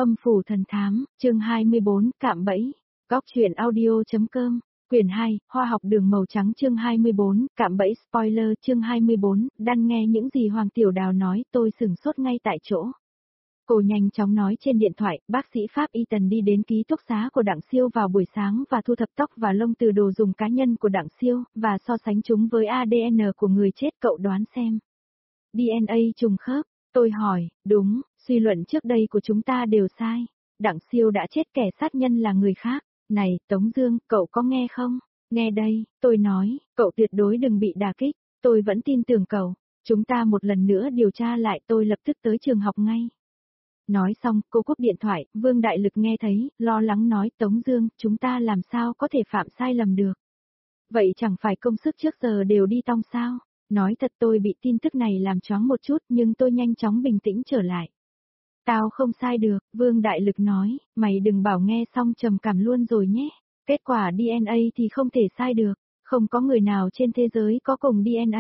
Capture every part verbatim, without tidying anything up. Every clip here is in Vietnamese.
Âm phủ thần thám, chương hai mươi bốn, cạm bẫy. Góc truyện audio.com, quyển hai, Hoa học đường màu trắng chương hai mươi bốn, cạm bẫy spoiler chương hai mươi bốn, đang nghe những gì Hoàng Tiểu Đào nói tôi sửng sốt ngay tại chỗ. Cô nhanh chóng nói trên điện thoại, bác sĩ Pháp Y Tần đi đến ký túc xá của Đặng Siêu vào buổi sáng và thu thập tóc và lông từ đồ dùng cá nhân của Đặng Siêu, và so sánh chúng với a đê en của người chết, cậu đoán xem. đê en a trùng khớp, tôi hỏi, đúng, suy luận trước đây của chúng ta đều sai. Đặng Siêu đã chết, kẻ sát nhân là người khác. Này, Tống Dương, cậu có nghe không? Nghe đây, tôi nói, cậu tuyệt đối đừng bị đả kích, tôi vẫn tin tưởng cậu. Chúng ta một lần nữa điều tra lại, tôi lập tức tới trường học ngay. Nói xong, cô cúp điện thoại, Vương Đại Lực nghe thấy, lo lắng nói, Tống Dương, chúng ta làm sao có thể phạm sai lầm được? Vậy chẳng phải công sức trước giờ đều đi tong sao? Nói thật, tôi bị tin tức này làm choáng một chút, nhưng tôi nhanh chóng bình tĩnh trở lại. Tao không sai được, Vương Đại Lực nói, mày đừng bảo nghe xong trầm cảm luôn rồi nhé. Kết quả đê en a thì không thể sai được, không có người nào trên thế giới có cùng đê en a.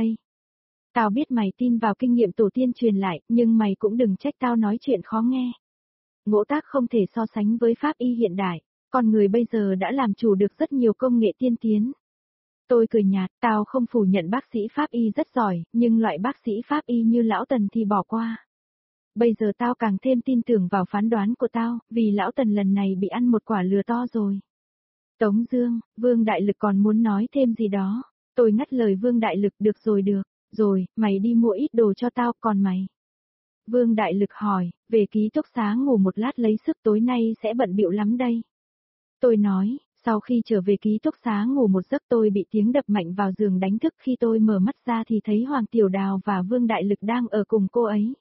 Tao biết mày tin vào kinh nghiệm tổ tiên truyền lại, nhưng mày cũng đừng trách tao nói chuyện khó nghe. Ngỗ tác không thể so sánh với pháp y hiện đại, con người bây giờ đã làm chủ được rất nhiều công nghệ tiên tiến. Tôi cười nhạt, tao không phủ nhận bác sĩ pháp y rất giỏi, nhưng loại bác sĩ pháp y như Lão Tần thì bỏ qua. Bây giờ tao càng thêm tin tưởng vào phán đoán của tao, vì Lão Tần lần này bị ăn một quả lừa to rồi. Tống Dương, Vương Đại Lực còn muốn nói thêm gì đó. Tôi ngắt lời Vương Đại Lực, được rồi được, rồi, mày đi mua ít đồ cho tao, còn mày? Vương Đại Lực hỏi, về ký túc xá ngủ một lát lấy sức, tối nay sẽ bận bịu lắm đây. Tôi nói, sau khi trở về ký túc xá ngủ một giấc tôi bị tiếng đập mạnh vào giường đánh thức, khi tôi mở mắt ra thì thấy Hoàng Tiểu Đào và Vương Đại Lực đang ở cùng cô ấy.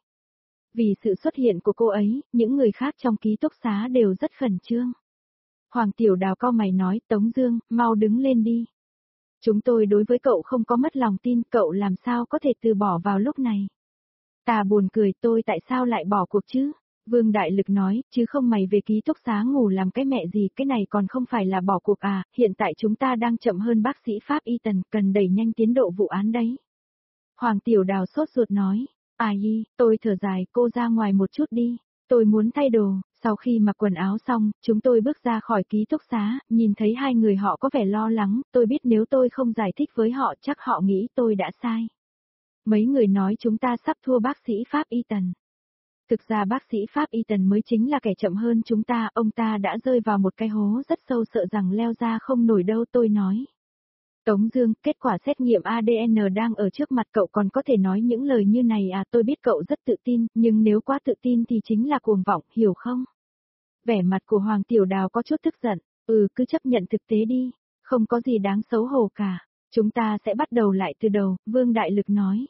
Vì sự xuất hiện của cô ấy, những người khác trong ký túc xá đều rất khẩn trương. Hoàng Tiểu Đào cau mày nói, Tống Dương, mau đứng lên đi. Chúng tôi đối với cậu không có mất lòng tin, cậu làm sao có thể từ bỏ vào lúc này. Ta buồn cười, tôi tại sao lại bỏ cuộc chứ? Vương Đại Lực nói, chứ không mày về ký túc xá ngủ làm cái mẹ gì, cái này còn không phải là bỏ cuộc à, hiện tại chúng ta đang chậm hơn bác sĩ Pháp Y Tần, cần đẩy nhanh tiến độ vụ án đấy. Hoàng Tiểu Đào sốt ruột nói, ai, tôi thở dài, cô ra ngoài một chút đi, tôi muốn thay đồ. Sau khi mặc quần áo xong, chúng tôi bước ra khỏi ký túc xá, nhìn thấy hai người họ có vẻ lo lắng, tôi biết nếu tôi không giải thích với họ chắc họ nghĩ tôi đã sai. Mấy người nói chúng ta sắp thua bác sĩ Pháp Y Tần. Thực ra bác sĩ Pháp Y Tần mới chính là kẻ chậm hơn chúng ta, ông ta đã rơi vào một cái hố rất sâu, sợ rằng leo ra không nổi đâu, tôi nói. Tống Dương, kết quả xét nghiệm a đê en đang ở trước mặt cậu, còn có thể nói những lời như này à? Tôi biết cậu rất tự tin, nhưng nếu quá tự tin thì chính là cuồng vọng, hiểu không? Vẻ mặt của Hoàng Tiểu Đào có chút tức giận, ừ cứ chấp nhận thực tế đi, không có gì đáng xấu hổ cả, chúng ta sẽ bắt đầu lại từ đầu, Vương Đại Lực nói.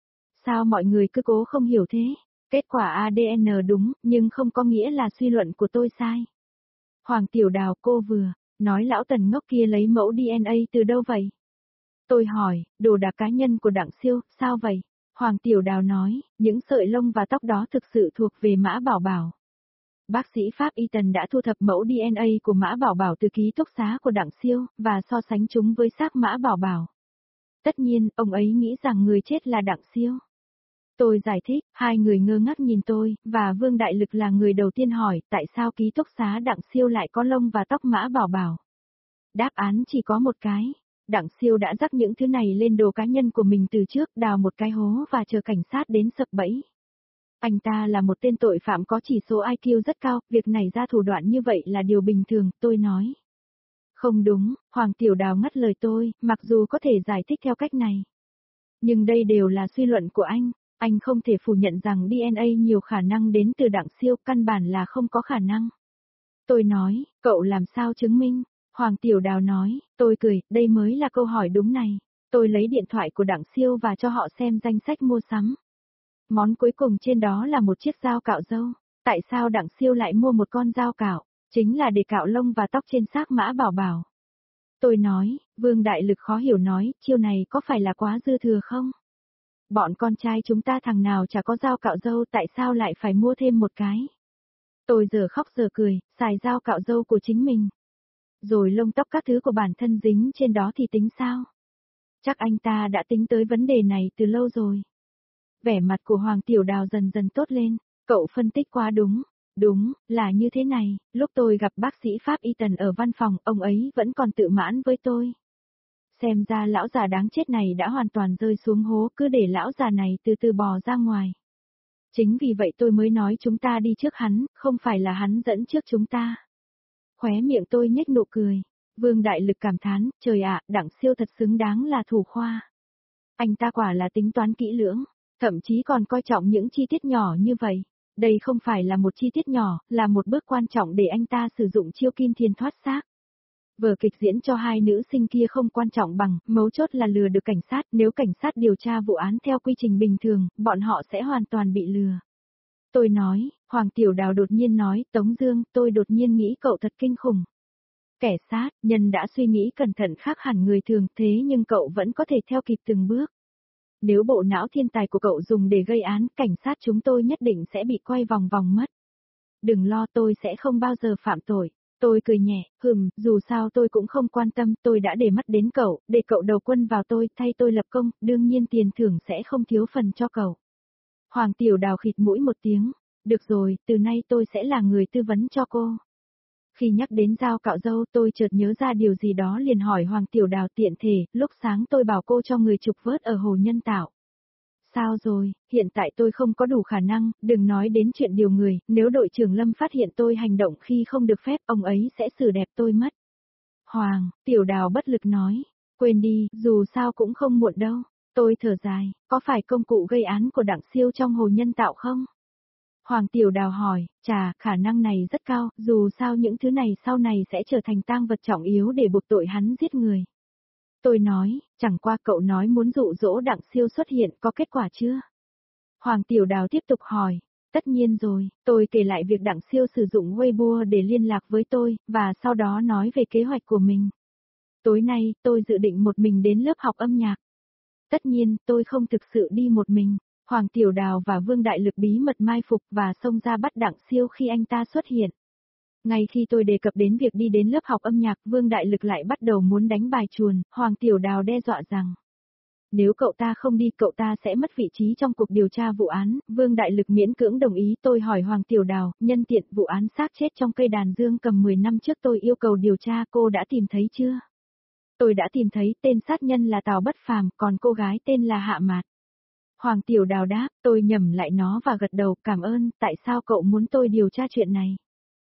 Sao mọi người cứ cố không hiểu thế? Kết quả a đê en đúng, nhưng không có nghĩa là suy luận của tôi sai. Hoàng Tiểu Đào, cô vừa nói Lão Tần ngốc kia lấy mẫu đê en a từ đâu vậy? Tôi hỏi, đồ đạc cá nhân của Đặng Siêu, sao vậy? Hoàng Tiểu Đào nói, những sợi lông và tóc đó thực sự thuộc về Mã Bảo Bảo. Bác sĩ Pháp Y Tần đã thu thập mẫu đê en a của Mã Bảo Bảo từ ký túc xá của Đặng Siêu, và so sánh chúng với xác Mã Bảo Bảo. Tất nhiên, ông ấy nghĩ rằng người chết là Đặng Siêu. Tôi giải thích, hai người ngơ ngác nhìn tôi, và Vương Đại Lực là người đầu tiên hỏi, tại sao ký túc xá Đặng Siêu lại có lông và tóc Mã Bảo Bảo? Đáp án chỉ có một cái. Đặng Siêu đã rắc những thứ này lên đồ cá nhân của mình từ trước, đào một cái hố và chờ cảnh sát đến sập bẫy. Anh ta là một tên tội phạm có chỉ số i kiu rất cao, việc này ra thủ đoạn như vậy là điều bình thường, tôi nói. Không đúng, Hoàng Tiểu Đào ngắt lời tôi, mặc dù có thể giải thích theo cách này. Nhưng đây đều là suy luận của anh, anh không thể phủ nhận rằng đê en a nhiều khả năng đến từ Đặng Siêu, căn bản là không có khả năng. Tôi nói, cậu làm sao chứng minh? Hoàng Tiểu Đào nói, tôi cười, đây mới là câu hỏi đúng này. Tôi lấy điện thoại của Đặng Siêu và cho họ xem danh sách mua sắm. Món cuối cùng trên đó là một chiếc dao cạo râu. Tại sao Đặng Siêu lại mua một con dao cạo? Chính là để cạo lông và tóc trên xác Mã Bảo Bảo. Tôi nói, Vương Đại Lực khó hiểu nói, chiêu này có phải là quá dư thừa không? Bọn con trai chúng ta thằng nào chả có dao cạo râu, tại sao lại phải mua thêm một cái? Tôi giờ khóc giờ cười, xài dao cạo râu của chính mình. Rồi lông tóc các thứ của bản thân dính trên đó thì tính sao? Chắc anh ta đã tính tới vấn đề này từ lâu rồi. Vẻ mặt của Hoàng Tiểu Đào dần dần tốt lên, cậu phân tích quá đúng. Đúng, là như thế này, lúc tôi gặp bác sĩ Pháp Y Tần ở văn phòng, ông ấy vẫn còn tự mãn với tôi. Xem ra lão già đáng chết này đã hoàn toàn rơi xuống hố, cứ để lão già này từ từ bò ra ngoài. Chính vì vậy tôi mới nói chúng ta đi trước hắn, không phải là hắn dẫn trước chúng ta. Khóe miệng tôi nhếch nụ cười. Vương Đại Lực cảm thán, trời ạ, Đặng Siêu thật xứng đáng là thủ khoa. Anh ta quả là tính toán kỹ lưỡng, thậm chí còn coi trọng những chi tiết nhỏ như vậy. Đây không phải là một chi tiết nhỏ, là một bước quan trọng để anh ta sử dụng chiêu kim thiền thoát xác. Vở kịch diễn cho hai nữ sinh kia không quan trọng bằng, mấu chốt là lừa được cảnh sát, nếu cảnh sát điều tra vụ án theo quy trình bình thường, bọn họ sẽ hoàn toàn bị lừa. Tôi nói, Hoàng Tiểu Đào đột nhiên nói, Tống Dương, tôi đột nhiên nghĩ cậu thật kinh khủng. Kẻ sát, nhân đã suy nghĩ cẩn thận khác hẳn người thường, thế nhưng cậu vẫn có thể theo kịp từng bước. Nếu bộ não thiên tài của cậu dùng để gây án, cảnh sát chúng tôi nhất định sẽ bị quay vòng vòng mất. Đừng lo, tôi sẽ không bao giờ phạm tội. Tôi cười nhẹ, hừm, dù sao tôi cũng không quan tâm, tôi đã để mắt đến cậu, để cậu đầu quân vào tôi, thay tôi lập công, đương nhiên tiền thưởng sẽ không thiếu phần cho cậu. Hoàng Tiểu Đào khịt mũi một tiếng, được rồi, từ nay tôi sẽ là người tư vấn cho cô. Khi nhắc đến dao cạo râu tôi chợt nhớ ra điều gì đó liền hỏi Hoàng Tiểu Đào tiện thể, lúc sáng tôi bảo cô cho người trục vớt ở hồ nhân tạo. Sao rồi, hiện tại tôi không có đủ khả năng, đừng nói đến chuyện điều người, nếu đội trưởng Lâm phát hiện tôi hành động khi không được phép, ông ấy sẽ xử đẹp tôi mất. Hoàng, Tiểu Đào bất lực nói, quên đi, dù sao cũng không muộn đâu. Tôi thở dài, có phải công cụ gây án của Đặng Siêu trong hồ nhân tạo không? Hoàng Tiểu Đào hỏi, chà, khả năng này rất cao, dù sao những thứ này sau này sẽ trở thành tang vật trọng yếu để buộc tội hắn giết người. Tôi nói, chẳng qua cậu nói muốn dụ dỗ Đặng Siêu xuất hiện, có kết quả chưa? Hoàng Tiểu Đào tiếp tục hỏi, tất nhiên rồi, tôi kể lại việc Đặng Siêu sử dụng Weibo để liên lạc với tôi, và sau đó nói về kế hoạch của mình. Tối nay, tôi dự định một mình đến lớp học âm nhạc. Tất nhiên, tôi không thực sự đi một mình. Hoàng Tiểu Đào và Vương Đại Lực bí mật mai phục và xông ra bắt Đặng Siêu khi anh ta xuất hiện. Ngay khi tôi đề cập đến việc đi đến lớp học âm nhạc, Vương Đại Lực lại bắt đầu muốn đánh bài chuồn, Hoàng Tiểu Đào đe dọa rằng nếu cậu ta không đi cậu ta sẽ mất vị trí trong cuộc điều tra vụ án. Vương Đại Lực miễn cưỡng đồng ý. Tôi hỏi Hoàng Tiểu Đào, nhân tiện vụ án xác chết trong cây đàn dương cầm mười năm trước tôi yêu cầu điều tra, cô đã tìm thấy chưa? Tôi đã tìm thấy, tên sát nhân là Tào Bất Phàm, còn cô gái tên là Hạ Mạt. Hoàng Tiểu Đào đáp, tôi nhẩm lại nó và gật đầu, cảm ơn, tại sao cậu muốn tôi điều tra chuyện này?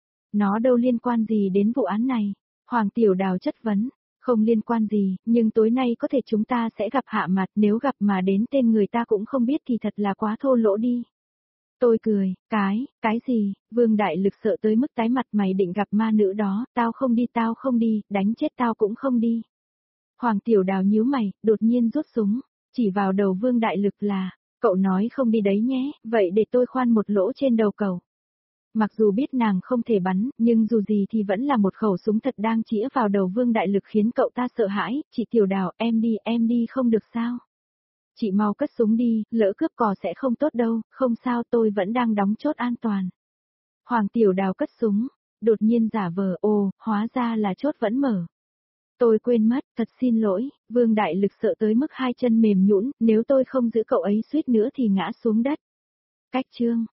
Nó đâu liên quan gì đến vụ án này? Hoàng Tiểu Đào chất vấn, không liên quan gì, nhưng tối nay có thể chúng ta sẽ gặp Hạ Mạt, nếu gặp mà đến tên người ta cũng không biết thì thật là quá thô lỗ đi. Tôi cười, cái, cái gì, Vương Đại Lực sợ tới mức tái mặt, mày định gặp ma nữ đó, tao không đi tao không đi, đánh chết tao cũng không đi. Hoàng Tiểu Đào nhíu mày, đột nhiên rút súng, chỉ vào đầu Vương Đại Lực là, cậu nói không đi đấy nhé, vậy để tôi khoan một lỗ trên đầu cậu. Mặc dù biết nàng không thể bắn, nhưng dù gì thì vẫn là một khẩu súng thật đang chĩa vào đầu Vương Đại Lực khiến cậu ta sợ hãi, chị Tiểu Đào, em đi, em đi không được sao? Chị mau cất súng đi, lỡ cướp cò sẽ không tốt đâu, không sao tôi vẫn đang đóng chốt an toàn. Hoàng Tiểu Đào cất súng, đột nhiên giả vờ, ồ, hóa ra là chốt vẫn mở. Tôi quên mất, thật xin lỗi, Vương Đại Lực sợ tới mức hai chân mềm nhũn, nếu tôi không giữ cậu ấy suýt nữa thì ngã xuống đất. Cách chương